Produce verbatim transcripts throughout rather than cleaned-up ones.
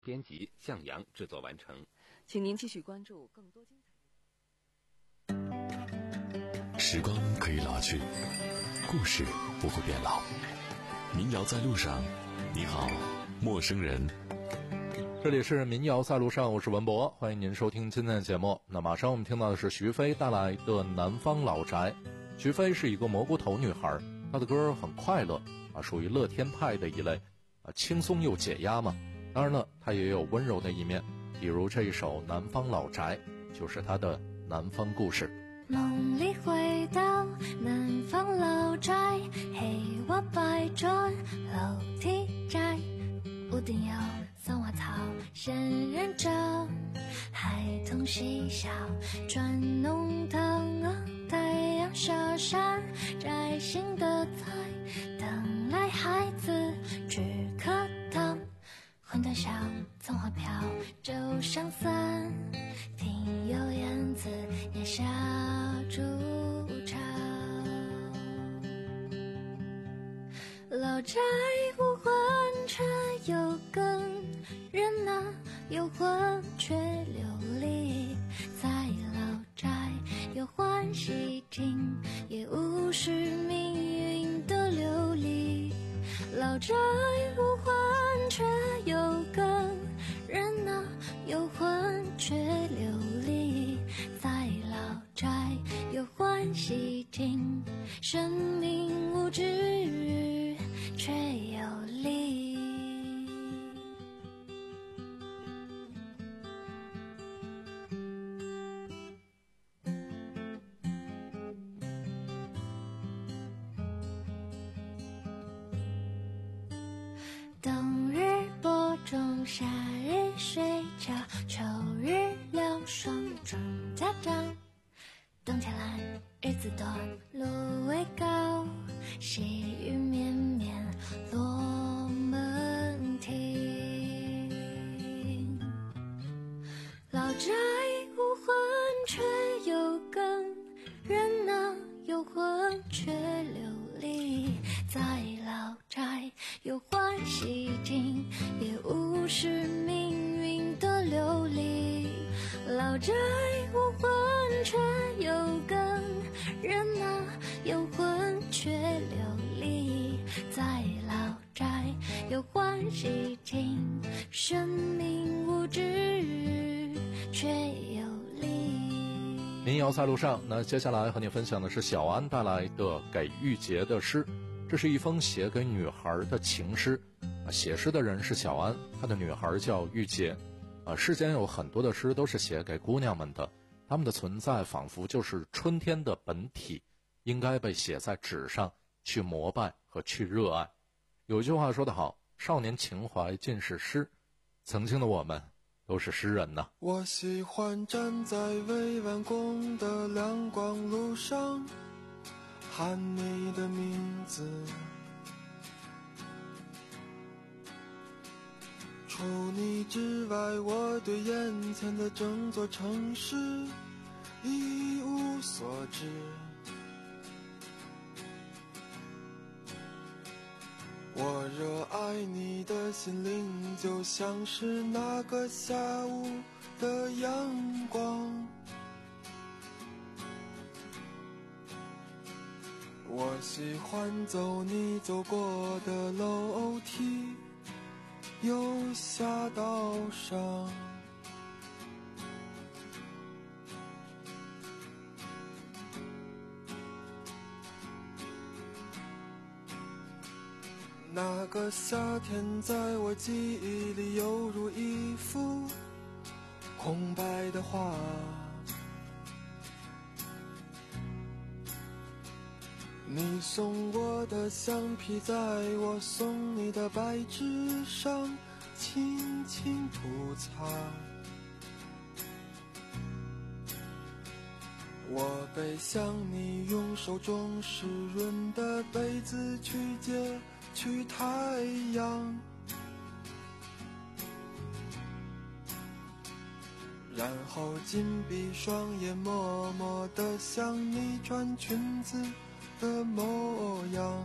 编辑向阳制作完成。 请您继续关注更多精彩。时光可以老去，故事不会变老。民谣在路上，你好，陌生人。 这里是民谣在路上，我是文博，欢迎您收听今天的节目。那马上我们听到的是徐飞带来的南方老宅。徐飞是一个蘑菇头女孩，她的歌很快乐啊，属于乐天派的一类啊，轻松又解压嘛。当然了，她也有温柔的一面，比如这一首《南方老宅》，就是她的南方故事。 梦里回到南方老宅，黑瓦白砖楼梯窄，屋顶有松花草仙人掌，孩童嬉笑转弄堂，太阳下山摘新的菜，等来孩子去课堂，馄饨香葱花飘酒上散，听有燕子檐下筑巢。老宅无魂却有根，人啊有魂却流离，在老宅有欢喜尽，也无视命运的流离。老宅无魂却有根，人啊有魂却流离，在老宅有欢喜尽，生命无知却有力。冬日播种，夏日睡觉，秋日凉爽，春家长。冬天懒，日子短，芦苇高，细雨绵绵，落门庭。老宅无魂却有根，人啊有魂却流离，在老宅有欢喜尽，也无视命运的流离。老宅无魂却有根，人啊有魂却流离，在老宅有欢喜尽，生命无知却有力。 民谣在路上，那接下来和你分享的是小安带来的给玉洁的诗。这是一封写给女孩的情诗，写诗的人是小安，她的女孩叫玉洁。啊，世间有很多的诗都是写给姑娘们的，她们的存在仿佛就是春天的本体，应该被写在纸上，去膜拜和去热爱。有一句话说得好，少年情怀尽是诗，曾经的我们都是诗人呢。 我喜欢站在未完工的亮光路上，喊你的名字，除你之外，我对眼前的整座城市一无所知。我热爱你的心灵，就像是那个下午的阳光。我喜欢走你走过的楼梯，又下道上。那个夏天在我记忆里犹如一幅空白的画，你送我的橡皮在我送你的白纸上轻轻涂擦，我背向你用手中湿润的被子去接去太阳，然后紧闭双眼，默默地想你穿裙子的模样。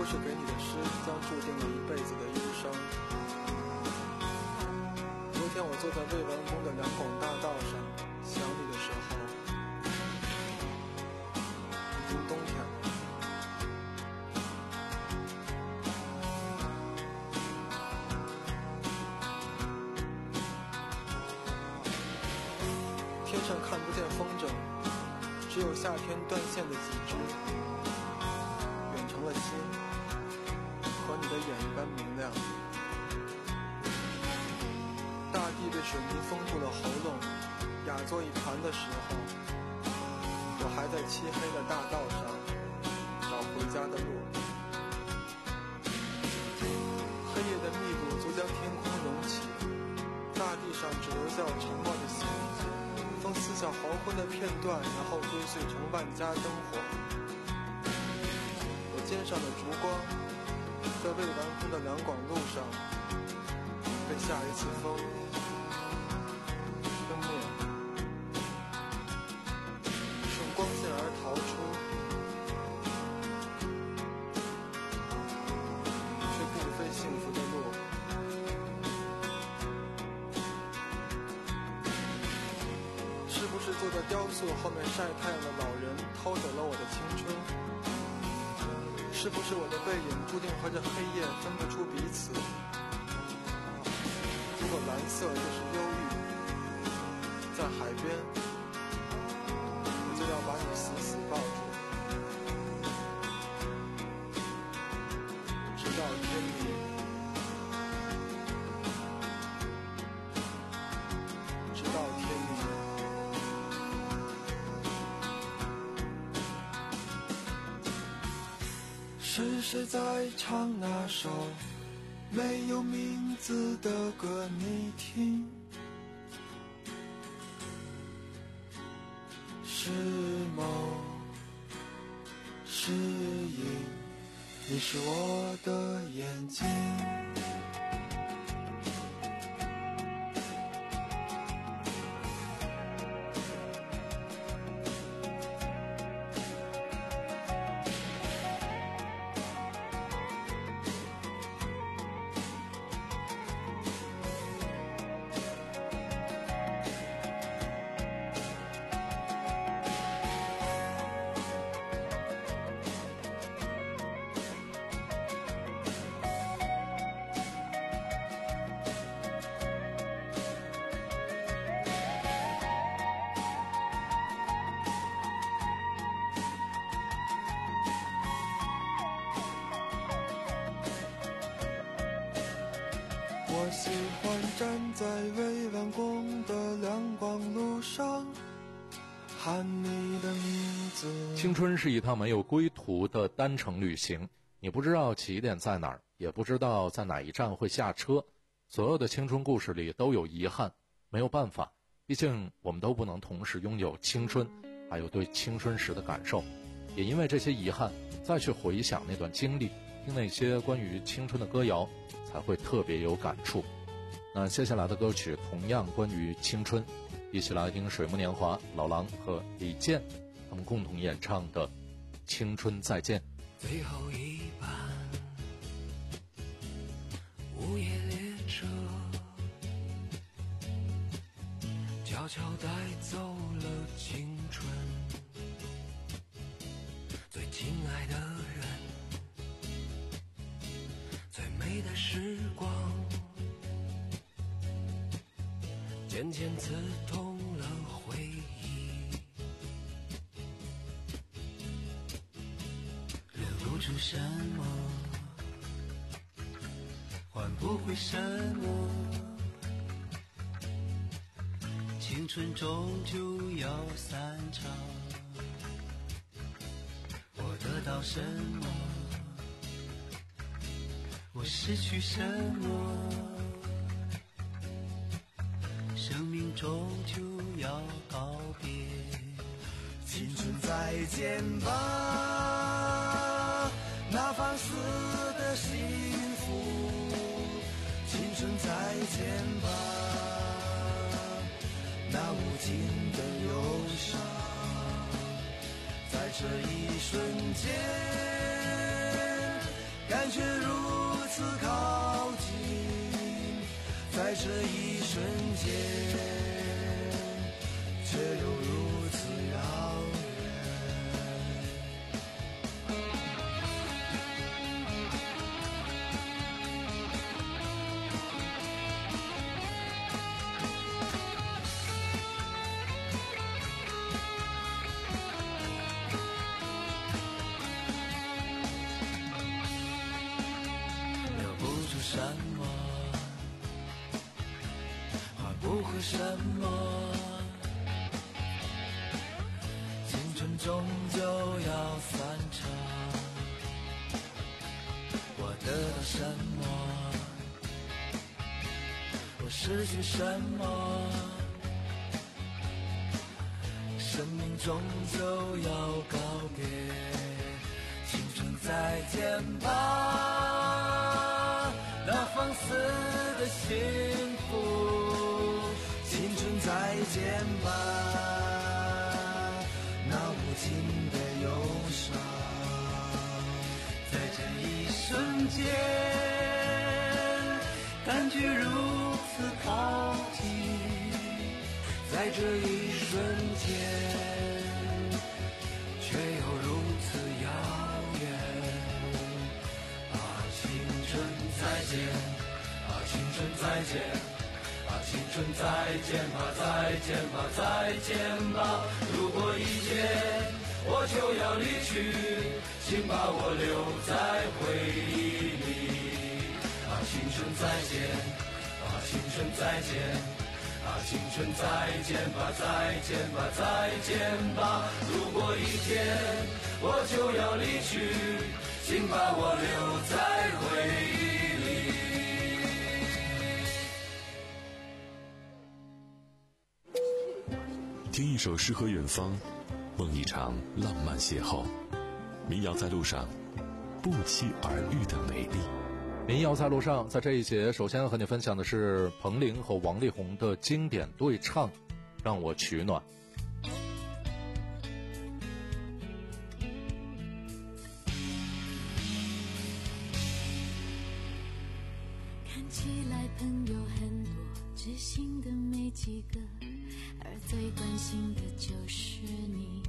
是给你的诗将注定了一辈子的忧伤。昨天我坐在未完工的两广大道上，想你的时候，已经冬天了。天上看不见风筝，只有夏天断线的几只，远成了心，和你的眼一般明亮。大地被水泥封住了喉咙，哑作一团的时候，我还在漆黑的大道上找回家的路。黑夜的密度足将天空隆起，大地上只留下我沉默的心，风撕下黄昏的片段，然后堆碎成万家灯火。我肩上的烛光，在未完工的两广路上，被下一次风吹灭，顺光线而逃出，却并非幸福的路。是不是坐在雕塑后面晒太阳的老人偷走了我的青春？是不是我的背影注定和这黑夜分不出彼此？如果蓝色就是忧郁，在海边，我就要把你死死抱住，直到天明，直到天明。是谁在唱那首没有名字的歌你听？是梦是影，你是我的眼睛。我喜欢站在未完工的两广路上，喊你的名字。 青春是一趟没有归途的单程旅行，你不知道起点在哪儿，也不知道在哪一站会下车。所有的青春故事里都有遗憾，没有办法，毕竟我们都不能同时拥有青春，还有对青春时的感受。也因为这些遗憾，再去回想那段经历，听那些关于青春的歌谣，才会特别有感触。那接下来的歌曲同样关于青春，一起来听水木年华、老狼和李健他们共同演唱的《青春再见》。 最后一班午夜列车悄悄带走了青春，最亲爱的人，最美的时光，渐渐刺痛了回忆，留不住什么，换不回什么，青春终究要散场。我得到什么，我失去什么，生命终究要告别。 青春再见吧，那放肆的幸福。青春再见吧，那无尽的忧伤。在这一瞬间， 感觉如此靠近，在这一瞬间，却又如此遥远。留不住什么，换不回什么，青春终究要散场。我得到什么，我失去什么，生命终究要告别，青春再见吧，那放肆的幸福，青春再见吧，那无尽的忧伤，在这一瞬间，感觉如此靠近，在这一瞬间，却又如此遥远。啊，青春再见，啊，青春再见，啊，青春再见吧，再见吧，再见吧。如果一天我就要离去，请把我留在回忆里。啊，青春再见，啊，青春再见，啊，青春再见吧，再见吧，再见吧。如果一天我就要离去，请把我留在回忆里。 听一首诗和远方，梦一场浪漫邂逅。民谣在路上，不期而遇的美丽。 民谣在路上，在这一节，首先和你分享的是彭羚和王力宏的经典对唱《让我取暖》。 看起来朋友很多，知心的没几个，而最关心的就是你。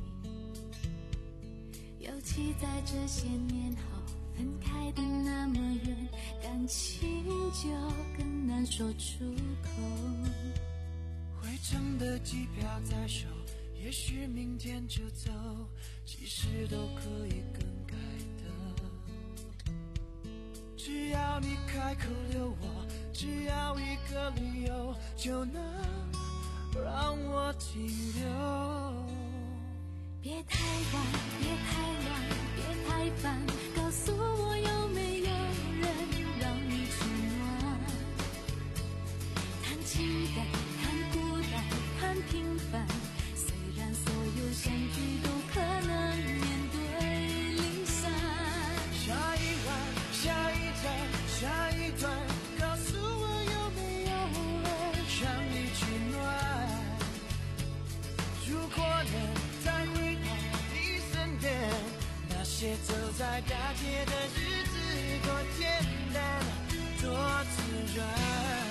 尤其在这些年后，分开的那么远，感情就更难说出口。 回程的机票在手，也许明天就走，其实都可以更改的。只要你开口留我，只要一个理由，就能让我停留。 别太晚，别太晚，别太烦，告诉我有没有人让你取暖。谈情感，谈孤单，谈平凡，虽然所有相聚都可能面对离散。 下一晚，下一站，下一段，告诉我有没有人让你取暖。如果能再回到你身边，那些走在大街的日子多简单，多自然。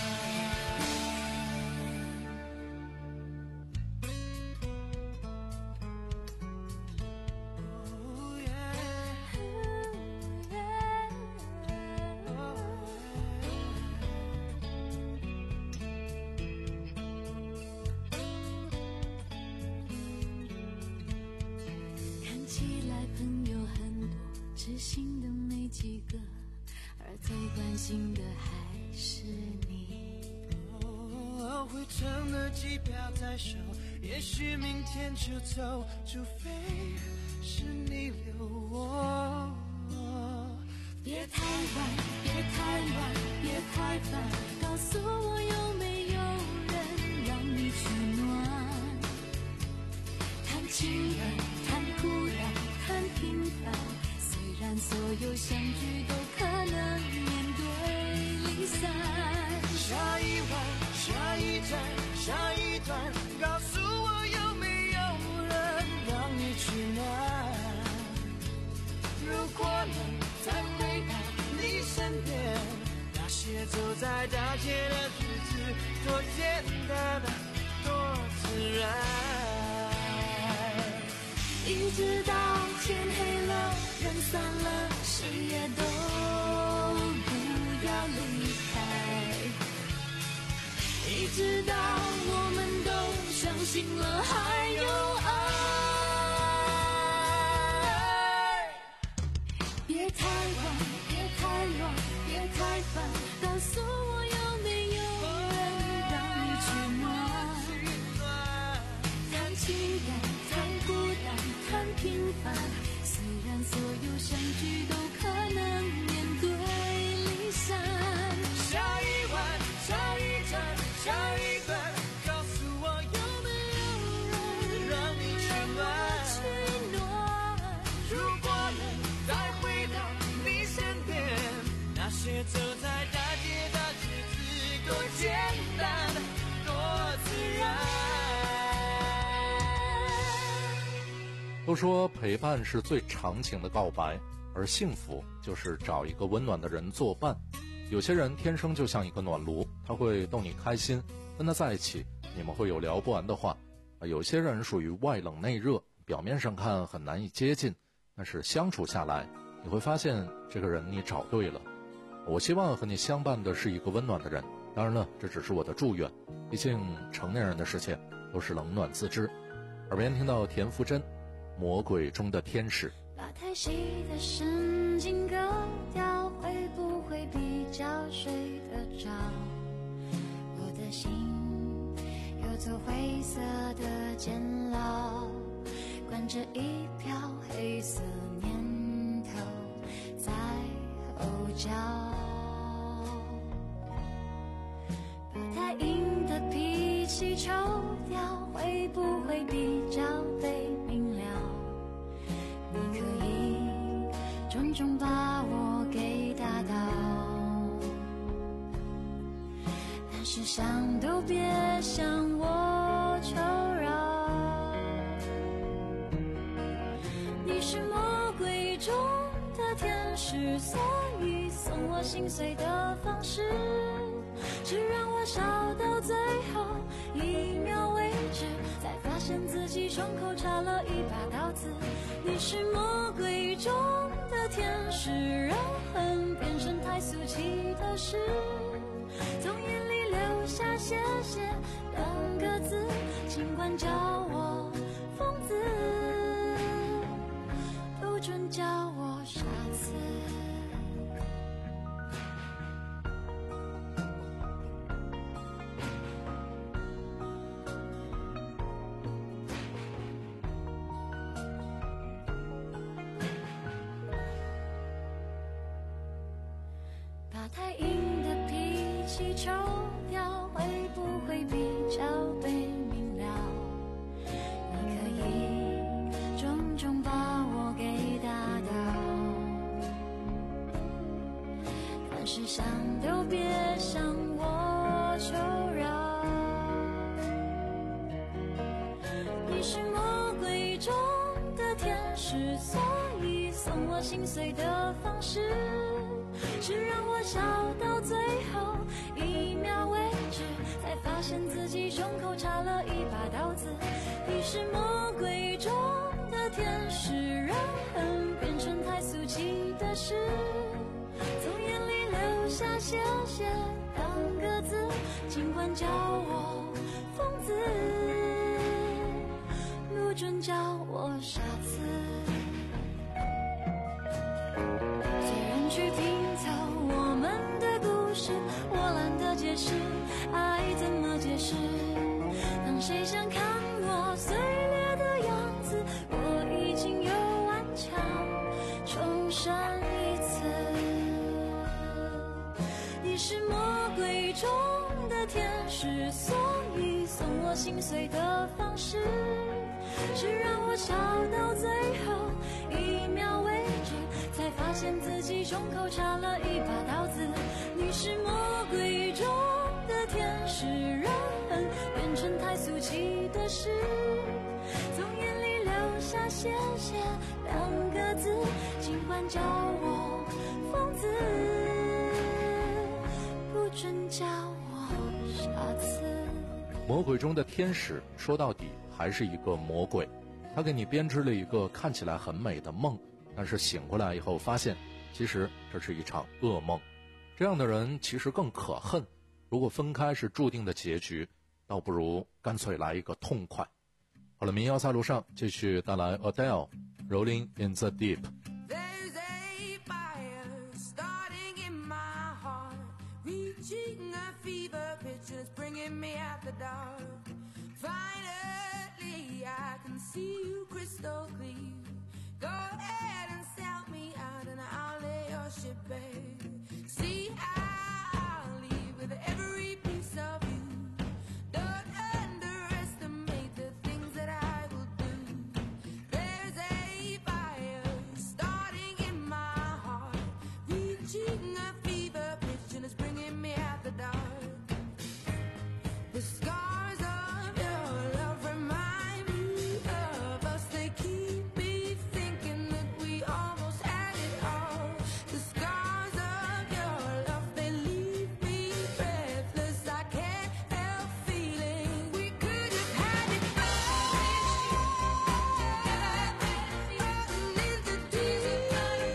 知心的没几个，而最关心的还是你。 哦，回程的机票在手，也许明天就走，除非是你留我。 别太晚，别太晚，别太烦，告诉我有没有人让你取暖。谈情感，谈孤单，谈平凡，虽然所有相聚都可能面对离散。 下一晚，下一站，下一段，告诉我有没有人让你取暖。如果能再回到直到我们都相信了还有爱。别太晚，别太乱，别太烦，告诉我有没有人让你取暖。谈情感，谈孤单，谈平凡，虽然所有相聚都可能面对离散。 下一晚，下一站，下一段，告诉我有没有人让你取暖。如果能再回到你身边，那些走在大街的日子多简单，多自然。 都说陪伴是最长情的告白，而幸福就是找一个温暖的人作伴。有些人天生就像一个暖炉，他会逗你开心，跟他在一起你们会有聊不完的话。有些人属于外冷内热，表面上看很难以接近，但是相处下来你会发现这个人你找对了。我希望和你相伴的是一个温暖的人，当然了，这只是我的祝愿，毕竟成年人的世界都是冷暖自知。耳边听到田馥甄魔鬼中的天使。 把太细的神经割掉，会不会比较睡得着？我的心有座灰色的监牢，关着一瓢黑色念头在后脚。把太硬的脾气抽掉，会不会比较被明了？你可以重重把我给打倒，但是想都别向我求饶。你是魔鬼中的天使，所以送我心碎的方式只让我笑到最后一秒为止，才发现自己胸口插了一把刀子。你是魔鬼中的天使，让恨变成太俗气的事，从眼里流下谢谢两个字，尽管叫我疯子，不准叫我傻子。把太硬的脾气抽掉，会不会比较被明了？你可以重重把我给打倒，但是想都别向我求饶。你是魔鬼中的天使，所以送我心碎的方式是让我笑到最后一秒为止，才发现自己胸口插了一把刀子。你是魔鬼中的天使，让恨变成太俗气的事，从眼里流下谢谢两个字，尽管叫我疯子，不准叫我傻子。虽然去拼凑我们的故事，我懒得解释爱怎么解释。当谁想看我碎裂的样子，我已经有顽强重生一次。你是魔鬼中的天使，所以送我心碎的方式是让我笑到最后一秒为止，才发现自己胸口插了一把刀子。你是魔鬼中的天使，让恨变成太俗气的事，从眼里流下谢谢两个字，尽管叫我疯子，不准叫我傻子。 魔鬼中的天使说到底还是一个魔鬼，他给你编织了一个看起来很美的梦，但是醒过来以后发现其实这是一场噩梦。这样的人其实更可恨。 如果分开是注定的结局，倒不如干脆来一个痛快。好了，民谣在路上继续带来 Adele Rolling in the Deep。There's a fire starting in my heart, reaching a fever pitch and it's bringing me out the dark. Finally, I can see you crystal clear. Go ahead and sell me out and I'll lay your ship bare. See, I'll leave with every piece of you. Don't underestimate the things that I will do. There's a fire starting in my heart, reaching a fever pitch and it's bringing me out the dark. The scars of your love remind me of us. They keep me thinking that we almost had it all. The scars of your love, they leave me breathless. I can't help feeling we could have had it all. In the deep,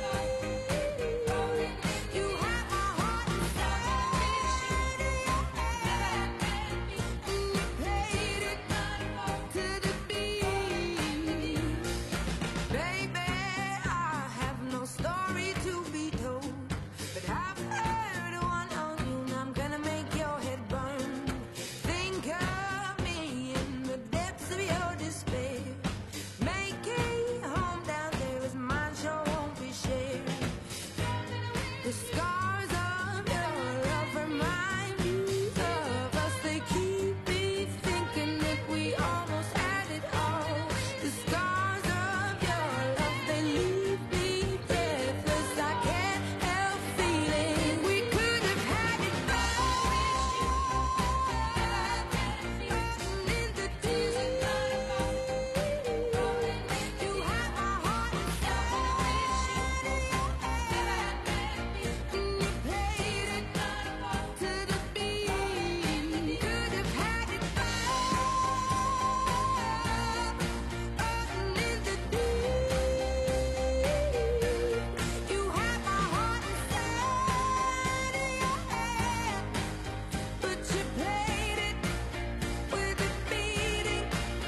you have my heart inside of your hand, and you played it to the beat. Baby, I have no story to be told, but I've heard one on you and I'm gonna make your head burn. Think of me in the depths of your despair. Make a home down there as mine sure won't be shared. The scars of your love remind me of us. They keep me thinking that we almost had it all. The scars of your love, they leave me breathless. I can't help feeling we could have had it all. In the deep, you have my heart inside of your hand, and you played it to the beat. Could have had it all. In the deep, you have my heart inside of your hand, but you played it with a beating.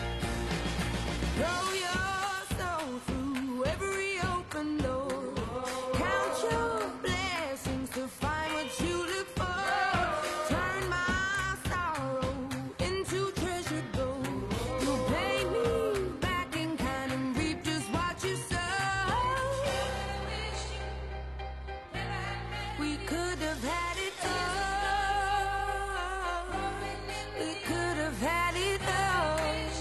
Throw your soul through every open door. Count your blessings to find what you look for. Turn my sorrow into treasured gold. You pay me back in kind and reap just what you sow. We could have had it all. We could have had it all.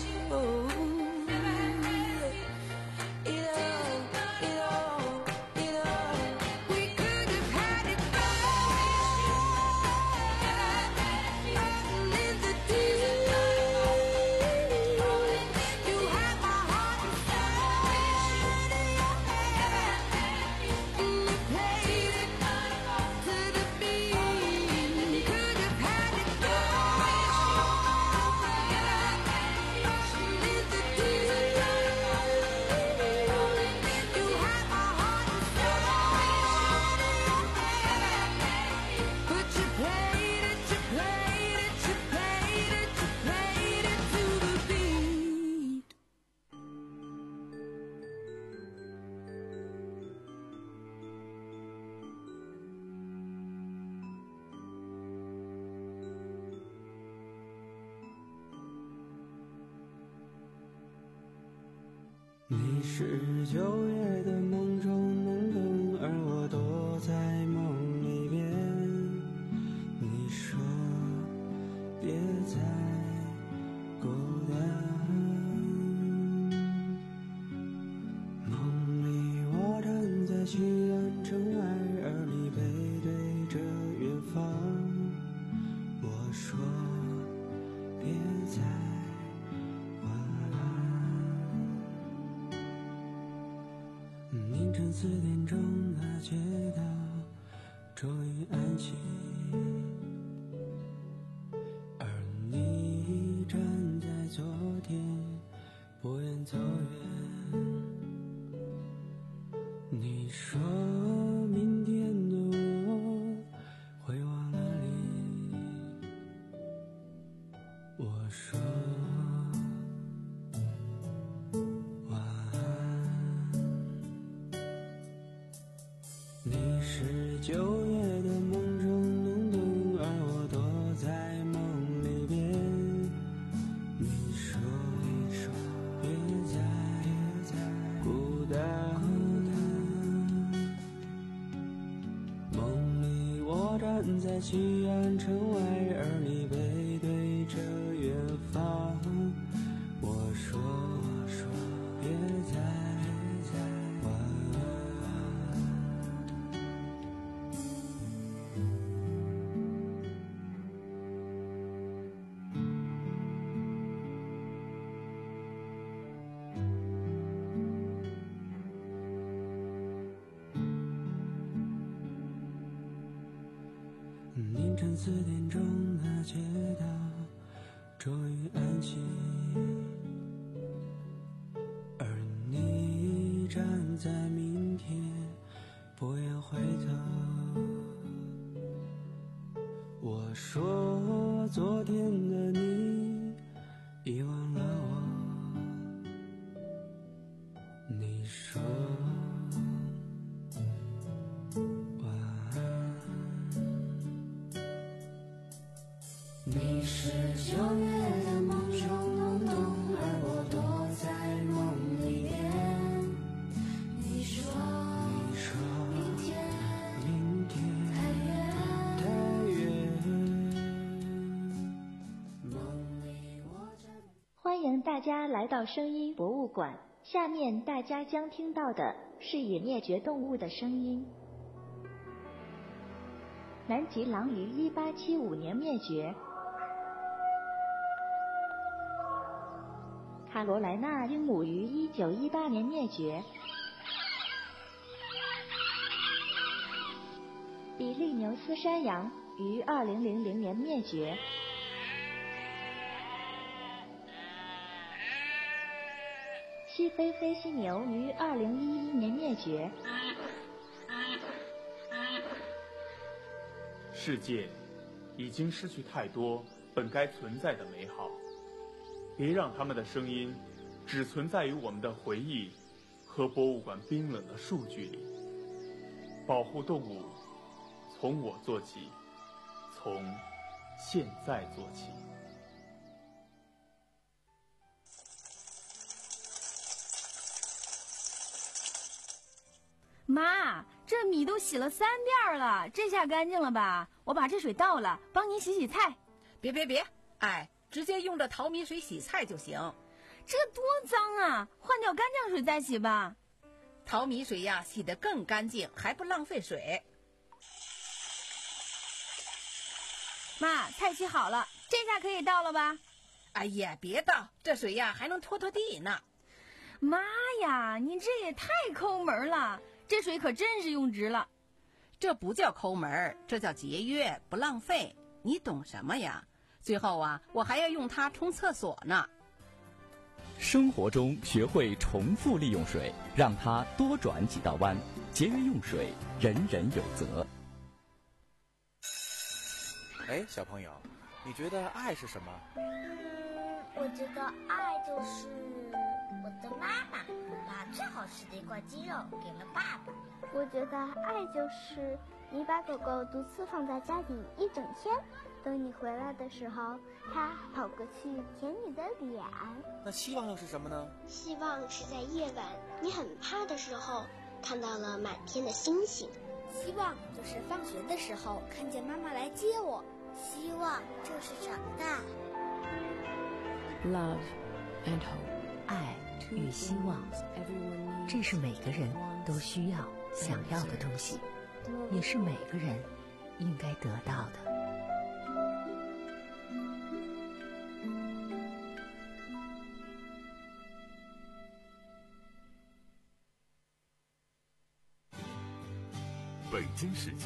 It all, it all, it all. We could have had it all. In the deep, you have my heart inside of your hand, and you played it to the beat. Could have had it all. In the deep, you have my heart inside of your hand, but you played it, you played it, you played it, you played it to the beat. 你是九月的梦中梦灯，而我躲在梦里边。你说别再孤单，梦里我站在西安城外，而你背对着远方。我说别再晚安。凌晨四点钟的街道终于安静，而你站在昨天，不愿走远。你说明天的我会忘了你， 在西安城外，而你背对着远方。我说说别再玩。凌晨四点钟的街道终于安息，而你站在明天，不愿回头。我说昨天的你遗忘了我，你说晚安。你是九月的梦中浓浓，而我躲在梦里边。你说你说明天明天太远太远，梦里我站。 欢迎大家来到声音博物馆，下面大家将听到的是已灭绝动物的声音。南极狼于一八七五年灭绝，卡罗莱纳鹦鹉于一九一八年灭绝，比利牛斯山羊于二零零零年灭绝，西非非犀牛于二零一一年灭绝。 世界已经失去太多本该存在的美好，别让他们的声音只存在于我们的回忆和博物馆冰冷的数据里。保护动物，从我做起，从现在做起。 妈，这米都洗了三遍了，这下干净了吧？我把这水倒了，帮你洗洗菜。 别别别，哎，直接用这淘米水洗菜就行。 这多脏啊，换掉干净水再洗吧。 淘米水呀，洗得更干净，还不浪费水。 妈，菜洗好了，这下可以倒了吧？ 哎呀，别倒，这水呀还能拖拖地呢。 妈呀，你这也太抠门了，这水可真是用值了。 这不叫抠门，这叫节约，不浪费。你懂什么呀？最后啊，我还要用它冲厕所呢。 生活中学会重复利用水，让它多转几道弯，节约用水，人人有责。 哎，小朋友，你觉得爱是什么？ 嗯，我觉得爱就是我的妈妈把最好吃的一块鸡肉给了爸爸。 我觉得爱就是你把狗狗独自放在家里一整天，等你回来的时候，它跑过去舔你的脸。 那希望又是什么呢？ 希望是在夜晚你很怕的时候，看到了满天的星星。 希望就是放学的时候看见妈妈来接我。 希望就是长大。 Love and hope， 爱与希望，这是每个人都需要、想要的东西，也是每个人应该得到的。 北京时间